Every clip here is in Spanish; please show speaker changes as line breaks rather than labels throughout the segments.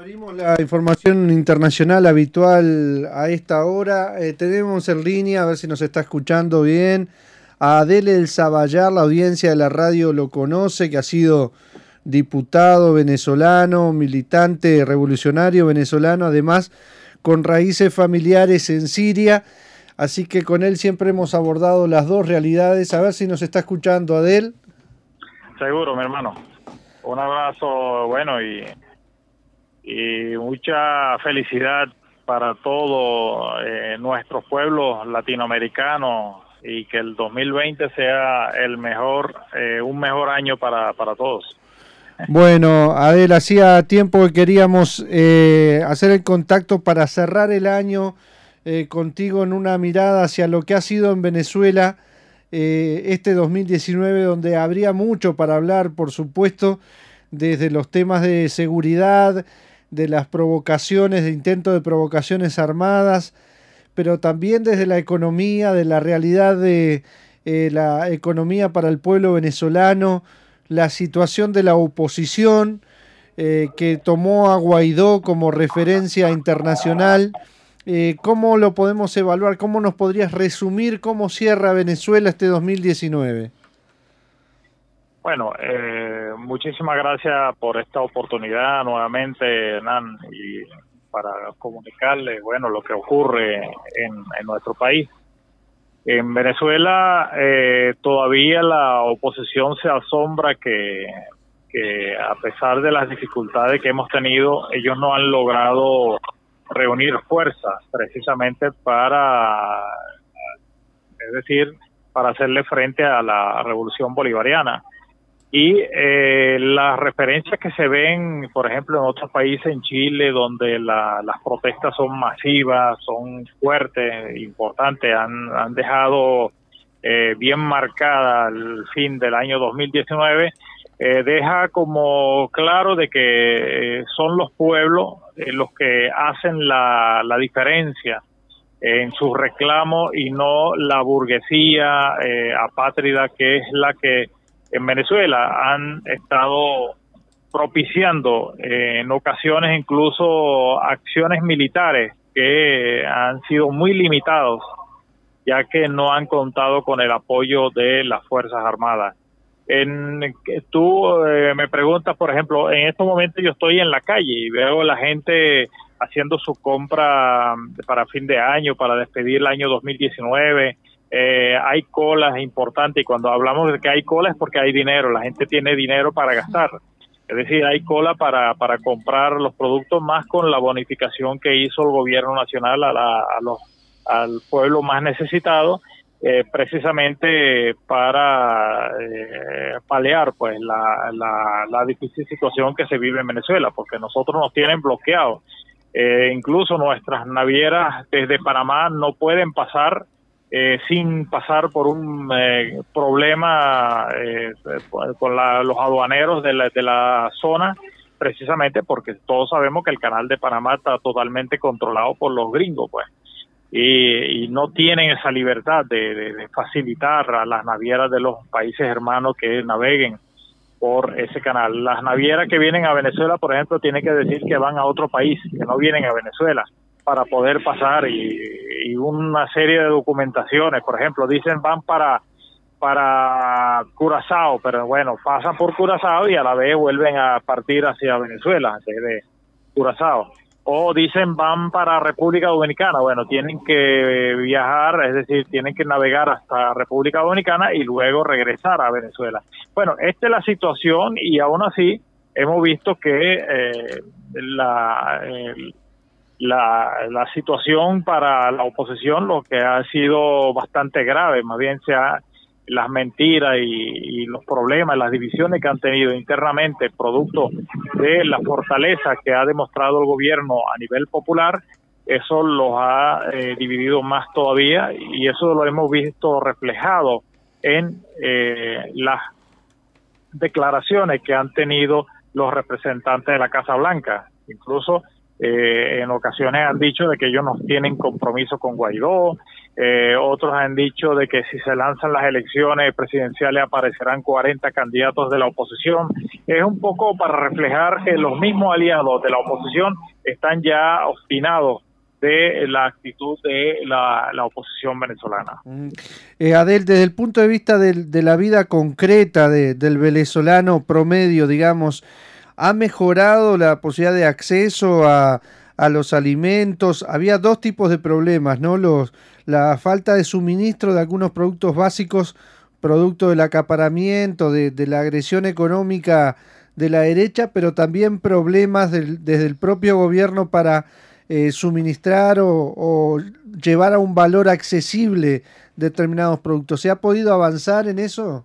abrimos la información internacional habitual a esta hora. Tenemos en línea, a ver si nos está escuchando bien, a Adel El Zaballar. La audiencia de la radio lo conoce, que ha sido diputado venezolano, militante revolucionario venezolano, además con raíces familiares en Siria. Así que con él siempre hemos abordado las dos realidades. A ver si nos está escuchando, Adel.
Seguro, mi hermano. Un abrazo, bueno, y mucha felicidad para todos nuestros pueblos latinoamericanos, y que el 2020 sea el mejor, un mejor año para todos.
Bueno, Adel, hacía tiempo que queríamos hacer el contacto para cerrar el año contigo en una mirada hacia lo que ha sido en Venezuela este 2019, donde habría mucho para hablar, por supuesto, desde los temas de seguridad, de las provocaciones, de intentos de provocaciones armadas, pero también desde la economía, de la realidad de la economía para el pueblo venezolano, la situación de la oposición que tomó a Guaidó como referencia internacional. ¿Cómo lo podemos evaluar? ¿Cómo nos podrías resumir cómo cierra Venezuela este 2019?
Bueno, muchísimas gracias por esta oportunidad nuevamente, Hernán, y para comunicarles, bueno, lo que ocurre en nuestro país. En Venezuela todavía la oposición se asombra que a pesar de las dificultades que hemos tenido, ellos no han logrado reunir fuerzas precisamente para, es decir, para hacerle frente a la revolución bolivariana. Y las referencias que se ven, por ejemplo, en otros países, en Chile, donde las protestas son masivas, son fuertes, importantes, han dejado bien marcada el fin del año 2019, deja como claro de que son los pueblos los que hacen la diferencia en sus reclamos, y no la burguesía apátrida, que es la que en Venezuela han estado propiciando en ocasiones incluso acciones militares que han sido muy limitados, ya que no han contado con el apoyo de las Fuerzas Armadas. Tú me preguntas, por ejemplo, en estos momentos yo estoy en la calle y veo a la gente haciendo su compra para fin de año, para despedir el año 2019. Hay colas importantes, y cuando hablamos de que hay colas es porque hay dinero, la gente tiene dinero para gastar. Es decir, hay cola para comprar los productos, más con la bonificación que hizo el gobierno nacional al pueblo más necesitado, precisamente para paliar pues la difícil situación que se vive en Venezuela, porque nosotros nos tienen bloqueados. Incluso nuestras navieras desde Panamá no pueden pasar sin pasar por un problema con los aduaneros de la zona, precisamente porque todos sabemos que el canal de Panamá está totalmente controlado por los gringos, pues, y no tienen esa libertad de facilitar a las navieras de los países hermanos que naveguen por ese canal. Las navieras que vienen a Venezuela, por ejemplo, tienen que decir que van a otro país, que no vienen a Venezuela, para poder pasar, y una serie de documentaciones. Por ejemplo, dicen van para Curazao, pero bueno, pasan por Curazao y a la vez vuelven a partir hacia Venezuela desde Curazao. O dicen van para República Dominicana, bueno, tienen que viajar, es decir, tienen que navegar hasta República Dominicana y luego regresar a Venezuela. Bueno, esta es la situación, y aún así hemos visto que la situación para la oposición, lo que ha sido bastante grave, más bien las mentiras y los problemas, las divisiones que han tenido internamente, producto de la fortaleza que ha demostrado el gobierno a nivel popular, eso los ha dividido más todavía, y eso lo hemos visto reflejado en las declaraciones que han tenido los representantes de la Casa Blanca. Incluso en ocasiones han dicho de que ellos no tienen compromiso con Guaidó, Otros han dicho de que si se lanzan las elecciones presidenciales aparecerán 40 candidatos de la oposición. Es un poco para reflejar que los mismos aliados de la oposición están ya obstinados de la actitud de la oposición venezolana.
Adel, desde el punto de vista de la vida concreta del venezolano promedio, digamos, ¿ha mejorado la posibilidad de acceso a los alimentos? Había dos tipos de problemas, ¿no? La falta de suministro de algunos productos básicos, producto del acaparamiento, de la agresión económica de la derecha, pero también problemas desde el propio gobierno para suministrar o llevar a un valor accesible determinados productos. ¿Se ha podido avanzar en eso?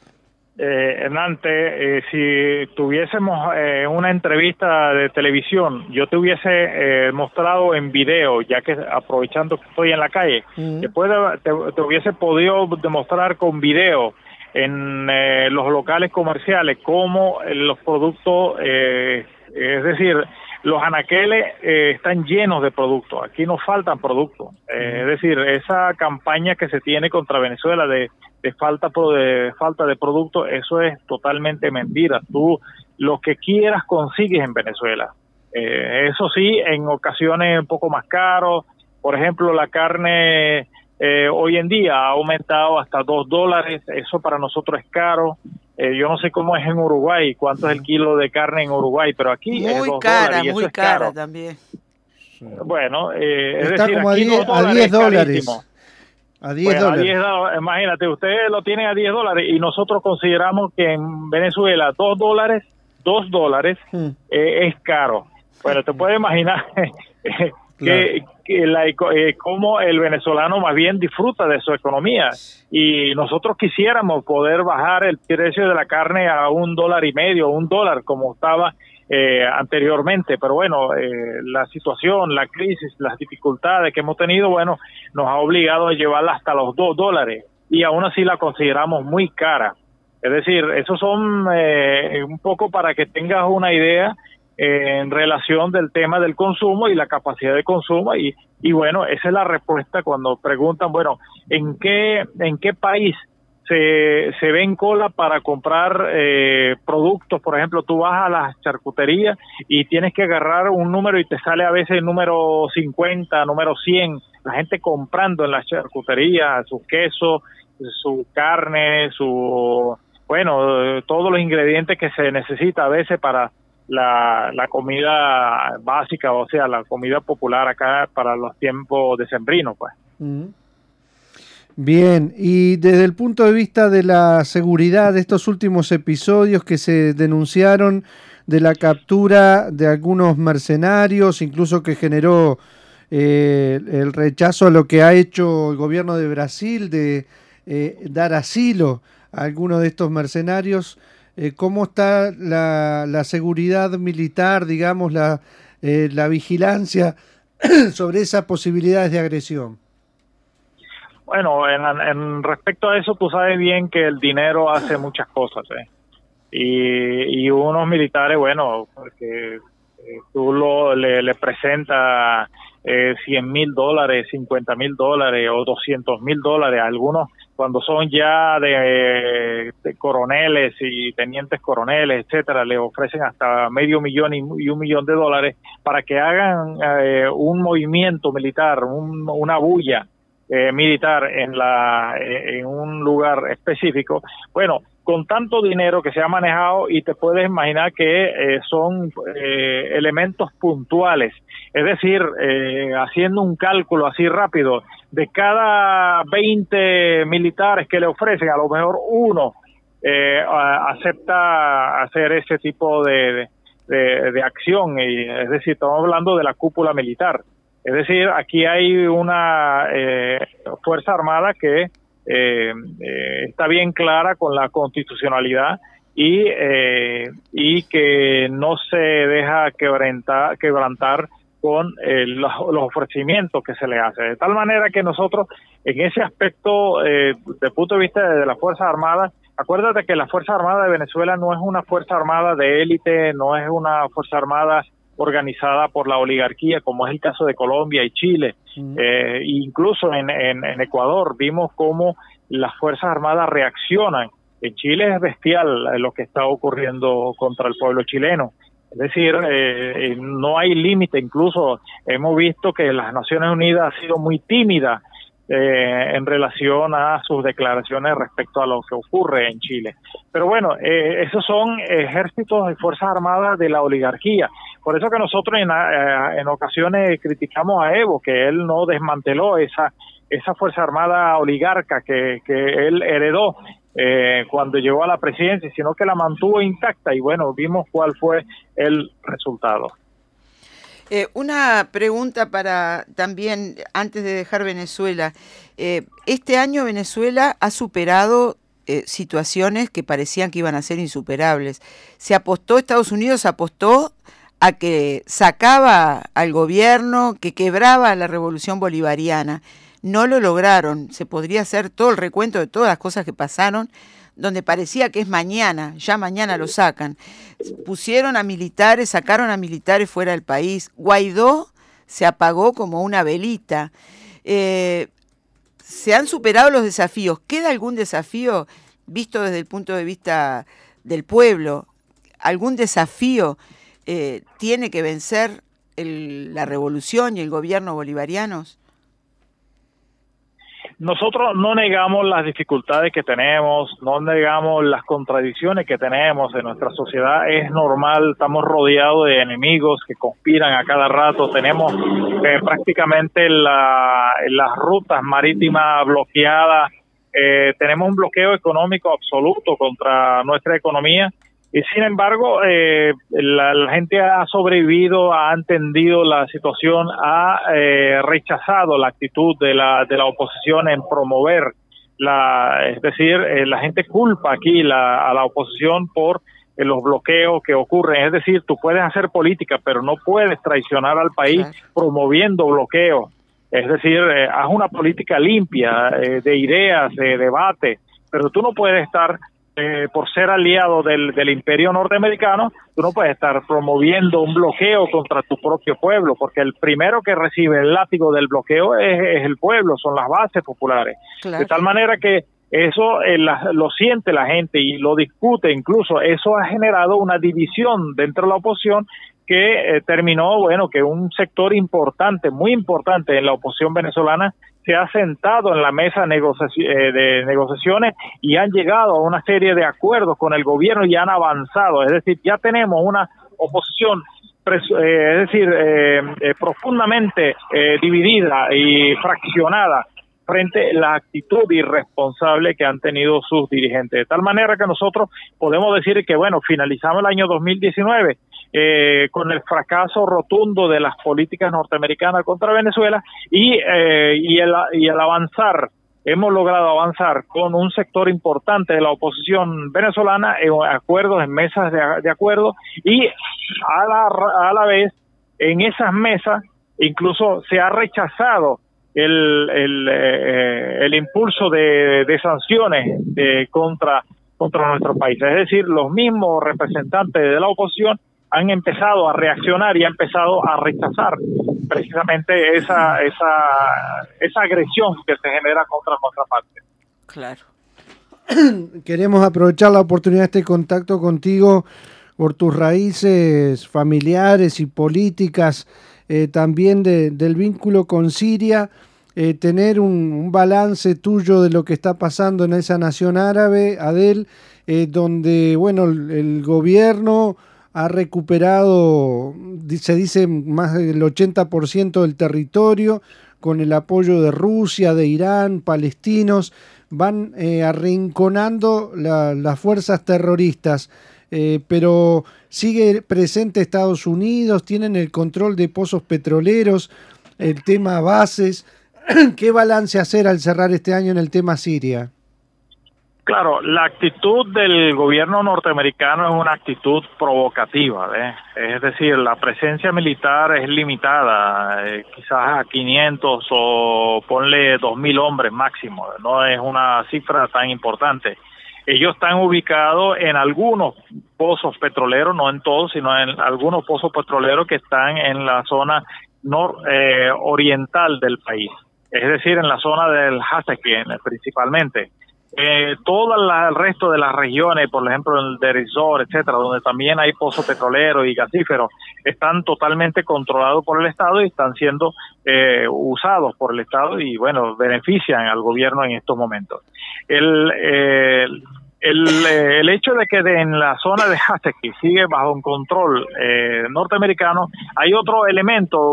Hernán, si tuviésemos una entrevista de televisión, yo te hubiese mostrado en video, ya que aprovechando que estoy en la calle, te hubiese podido demostrar con video en los locales comerciales cómo los productos, es decir, los anaqueles están llenos de productos. Aquí no faltan productos. Es decir, esa campaña que se tiene contra Venezuela de falta de productos, eso es totalmente mentira. Tú lo que quieras consigues en Venezuela. Eso sí, en ocasiones un poco más caro. Por ejemplo, la carne hoy en día ha aumentado hasta $2. Eso para nosotros es caro. Yo no sé cómo es en Uruguay, cuánto es el kilo de carne en Uruguay, pero aquí es $2 y eso es caro.
Cara también.
Bueno,
está
decir,
como
aquí
a $10. A
$10. Imagínate, ustedes lo tienen a $10 y nosotros consideramos que en Venezuela $2 es caro. Bueno, te puedes imaginar cómo el venezolano más bien disfruta de su economía, y nosotros quisiéramos poder bajar el precio de la carne a $1.50, $1, como estaba anteriormente, pero bueno, la situación, la crisis, las dificultades que hemos tenido, bueno, nos ha obligado a llevarla hasta los $2, y aún así la consideramos muy cara. Es decir, esos son un poco para que tengas una idea en relación del tema del consumo y la capacidad de consumo, y bueno, esa es la respuesta cuando preguntan, bueno, ¿en qué país se ve en cola para comprar productos? Por ejemplo, tú vas a las charcuterías y tienes que agarrar un número y te sale a veces el número 50, número 100, la gente comprando en las charcuterías su queso, su carne, bueno, todos los ingredientes que se necesita a veces para la comida básica, o sea, la comida popular acá para los tiempos decembrinos, pues.
Bien, y desde el punto de vista de la seguridad, de estos últimos episodios que se denunciaron de la captura de algunos mercenarios, incluso que generó el rechazo a lo que ha hecho el gobierno de Brasil de dar asilo a algunos de estos mercenarios, ¿cómo está la seguridad militar, digamos, la vigilancia sobre esas posibilidades de agresión?
Bueno, en respecto a eso, tú sabes bien que el dinero hace muchas cosas, y unos militares, bueno, porque tú le presentas $100,000, $50,000 o $200,000, algunos cuando son ya de coroneles y tenientes coroneles, etcétera, le ofrecen hasta $500,000 y $1,000,000 para que hagan un movimiento militar, una bulla militar en un lugar específico. Bueno, con tanto dinero que se ha manejado, y te puedes imaginar que son elementos puntuales, es decir, haciendo un cálculo así rápido, de cada 20 militares que le ofrecen, a lo mejor uno acepta hacer ese tipo de acción, y es decir, estamos hablando de la cúpula militar. Es decir, aquí hay una Fuerza Armada que está bien clara con la constitucionalidad y que no se deja quebrantar con los ofrecimientos que se le hace. De tal manera que nosotros, en ese aspecto, desde el punto de vista de las Fuerzas Armadas, acuérdate que la Fuerza Armada de Venezuela no es una Fuerza Armada de élite, no es una Fuerza Armada organizada por la oligarquía, como es el caso de Colombia y Chile. Incluso en Ecuador vimos cómo las Fuerzas Armadas reaccionan. En Chile es bestial lo que está ocurriendo contra el pueblo chileno. Es decir, no hay límite. Incluso hemos visto que las Naciones Unidas ha sido muy tímida en relación a sus declaraciones respecto a lo que ocurre en Chile. Pero bueno, esos son ejércitos y fuerzas armadas de la oligarquía. Por eso que nosotros en ocasiones criticamos a Evo, que él no desmanteló esa fuerza armada oligarca que él heredó cuando llegó a la presidencia, sino que la mantuvo intacta, y bueno, vimos cuál fue el resultado.
Una pregunta para también, antes de dejar Venezuela. Este año Venezuela ha superado situaciones que parecían que iban a ser insuperables. Estados Unidos apostó a que sacaba al gobierno, que quebraba la revolución bolivariana. No lo lograron. Se podría hacer todo el recuento de todas las cosas que pasaron, donde parecía que es mañana, ya mañana lo sacan. Pusieron a militares, sacaron a militares fuera del país. Guaidó se apagó como una velita. Se han superado los desafíos. ¿Queda algún desafío visto desde el punto de vista del pueblo? ¿Algún desafío tiene que vencer la revolución y el gobierno bolivarianos?
Nosotros no negamos las dificultades que tenemos, no negamos las contradicciones que tenemos en nuestra sociedad. Es normal, estamos rodeados de enemigos que conspiran a cada rato. Tenemos prácticamente las rutas marítimas bloqueadas. Tenemos un bloqueo económico absoluto contra nuestra economía. Y sin embargo, la gente ha sobrevivido, ha entendido la situación, ha rechazado la actitud de la oposición en promover es decir, la gente culpa aquí a la oposición por los bloqueos que ocurren. Es decir, tú puedes hacer política, pero no puedes traicionar al país promoviendo bloqueos. Es decir, haz una política limpia, de ideas, de debate, pero tú no puedes estar por ser aliado del imperio norteamericano, tú no puedes estar promoviendo un bloqueo contra tu propio pueblo, porque el primero que recibe el látigo del bloqueo es el pueblo, son las bases populares. Claro. De tal manera que eso lo siente la gente y lo discute. Incluso eso ha generado una división dentro de la oposición que terminó, bueno, que un sector importante, muy importante en la oposición venezolana se ha sentado en la mesa de negociaciones y han llegado a una serie de acuerdos con el gobierno y han avanzado. Es decir, ya tenemos una oposición profundamente dividida y fraccionada frente a la actitud irresponsable que han tenido sus dirigentes. De tal manera que nosotros podemos decir que, bueno, finalizamos el año 2019 con el fracaso rotundo de las políticas norteamericanas contra Venezuela y al avanzar, hemos logrado avanzar con un sector importante de la oposición venezolana en acuerdos, en mesas de acuerdo, y a la vez en esas mesas incluso se ha rechazado el impulso de sanciones contra nuestro país. Es decir, los mismos representantes de la oposición han empezado a reaccionar y han empezado a rechazar precisamente esa agresión que se genera contra nuestra parte.
Claro.
Queremos aprovechar la oportunidad de este contacto contigo por tus raíces familiares y políticas, también del vínculo con Siria, tener un balance tuyo de lo que está pasando en esa nación árabe, Adel, donde, bueno, el gobierno ha recuperado, se dice, más del 80% del territorio, con el apoyo de Rusia, de Irán, palestinos, van arrinconando las fuerzas terroristas, pero sigue presente Estados Unidos, tienen el control de pozos petroleros, el tema bases. ¿Qué balance hacer al cerrar este año en el tema Siria?
Claro, la actitud del gobierno norteamericano es una actitud provocativa, es decir, la presencia militar es limitada, quizás a 500 o ponle 2.000 hombres máximo, no es una cifra tan importante. ellos están ubicados en algunos pozos petroleros, no en todos, sino en algunos pozos petroleros que están en la zona oriental del país, es decir, en la zona del Hasakeh principalmente. Todo el resto de las regiones, por ejemplo el de Rizor, etcétera, donde también hay pozos petroleros y gasíferos, están totalmente controlados por el Estado y están siendo usados por el Estado y bueno, benefician al gobierno en estos momentos. El hecho de que en la zona de Hasakeh sigue bajo un control norteamericano, hay otro elemento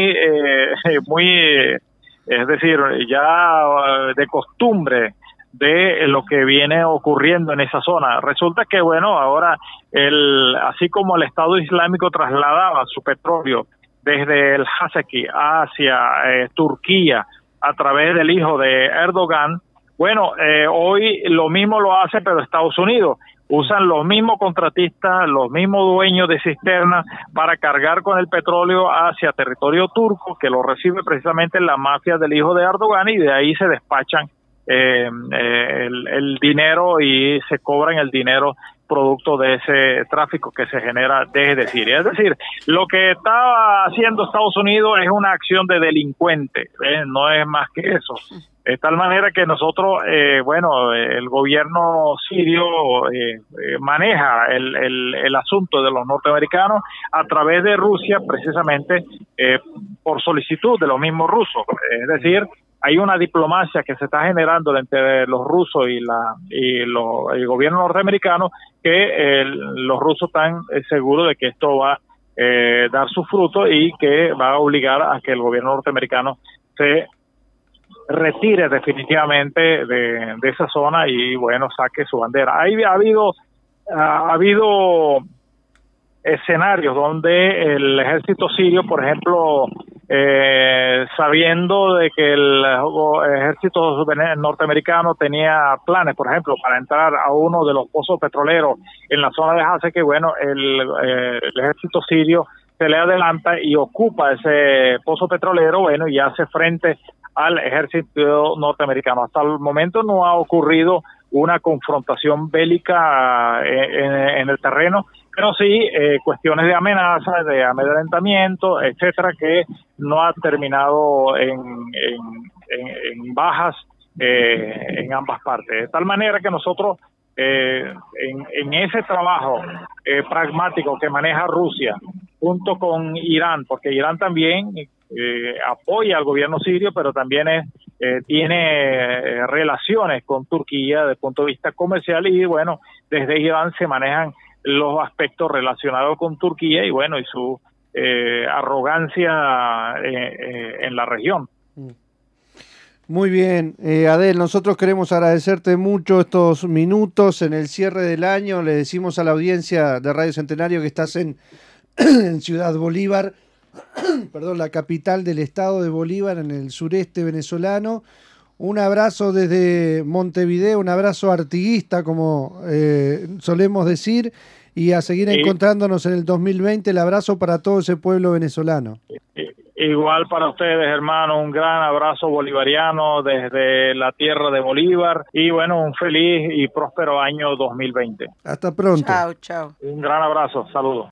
es decir, ya de costumbre de lo que viene ocurriendo en esa zona. Resulta que, bueno, ahora, así como el Estado Islámico trasladaba su petróleo desde el Hasakeh hacia Turquía a través del hijo de Erdogan, bueno, hoy lo mismo lo hace, pero Estados Unidos. Usan los mismos contratistas, los mismos dueños de cisternas para cargar con el petróleo hacia territorio turco, que lo recibe precisamente la mafia del hijo de Erdogan, y de ahí se despachan el dinero y se cobran el dinero producto de ese tráfico que se genera desde Siria. Es decir, lo que está haciendo Estados Unidos es una acción de delincuente, no es más que eso. De tal manera que nosotros, el gobierno sirio maneja el asunto de los norteamericanos a través de Rusia, precisamente por solicitud de los mismos rusos. Es decir, hay una diplomacia que se está generando entre los rusos y el gobierno norteamericano, que los rusos están seguros de que esto va a dar su fruto y que va a obligar a que el gobierno norteamericano se retire definitivamente de esa zona y bueno, saque su bandera. Ha habido escenarios donde el ejército sirio, por ejemplo, sabiendo de que el ejército norteamericano tenía planes, por ejemplo, para entrar a uno de los pozos petroleros en la zona de Hasakeh, bueno, el ejército sirio se le adelanta y ocupa ese pozo petrolero, bueno, y hace frente al ejército norteamericano. Hasta el momento no ha ocurrido una confrontación bélica en el terreno, pero sí cuestiones de amenaza, de amedrentamiento, etcétera, que no ha terminado en bajas en ambas partes. De tal manera que nosotros en ese trabajo pragmático que maneja Rusia junto con Irán, porque Irán también apoya al gobierno sirio, pero también tiene relaciones con Turquía desde el punto de vista comercial, y bueno, desde Irán se manejan los aspectos relacionados con Turquía y bueno, y su arrogancia en la región.
Muy bien, Adel, nosotros queremos agradecerte mucho estos minutos en el cierre del año. Le decimos a la audiencia de Radio Centenario que estás en Ciudad Bolívar, perdón, la capital del estado de Bolívar, en el sureste venezolano. Un abrazo desde Montevideo, un abrazo artiguista, como solemos decir, y a seguir encontrándonos en el 2020. El abrazo para todo ese pueblo venezolano.
Igual para ustedes, hermano, un gran abrazo bolivariano desde la tierra de Bolívar y bueno, un feliz y próspero año 2020.
Hasta pronto.
Chao, chao.
Un gran abrazo, saludos.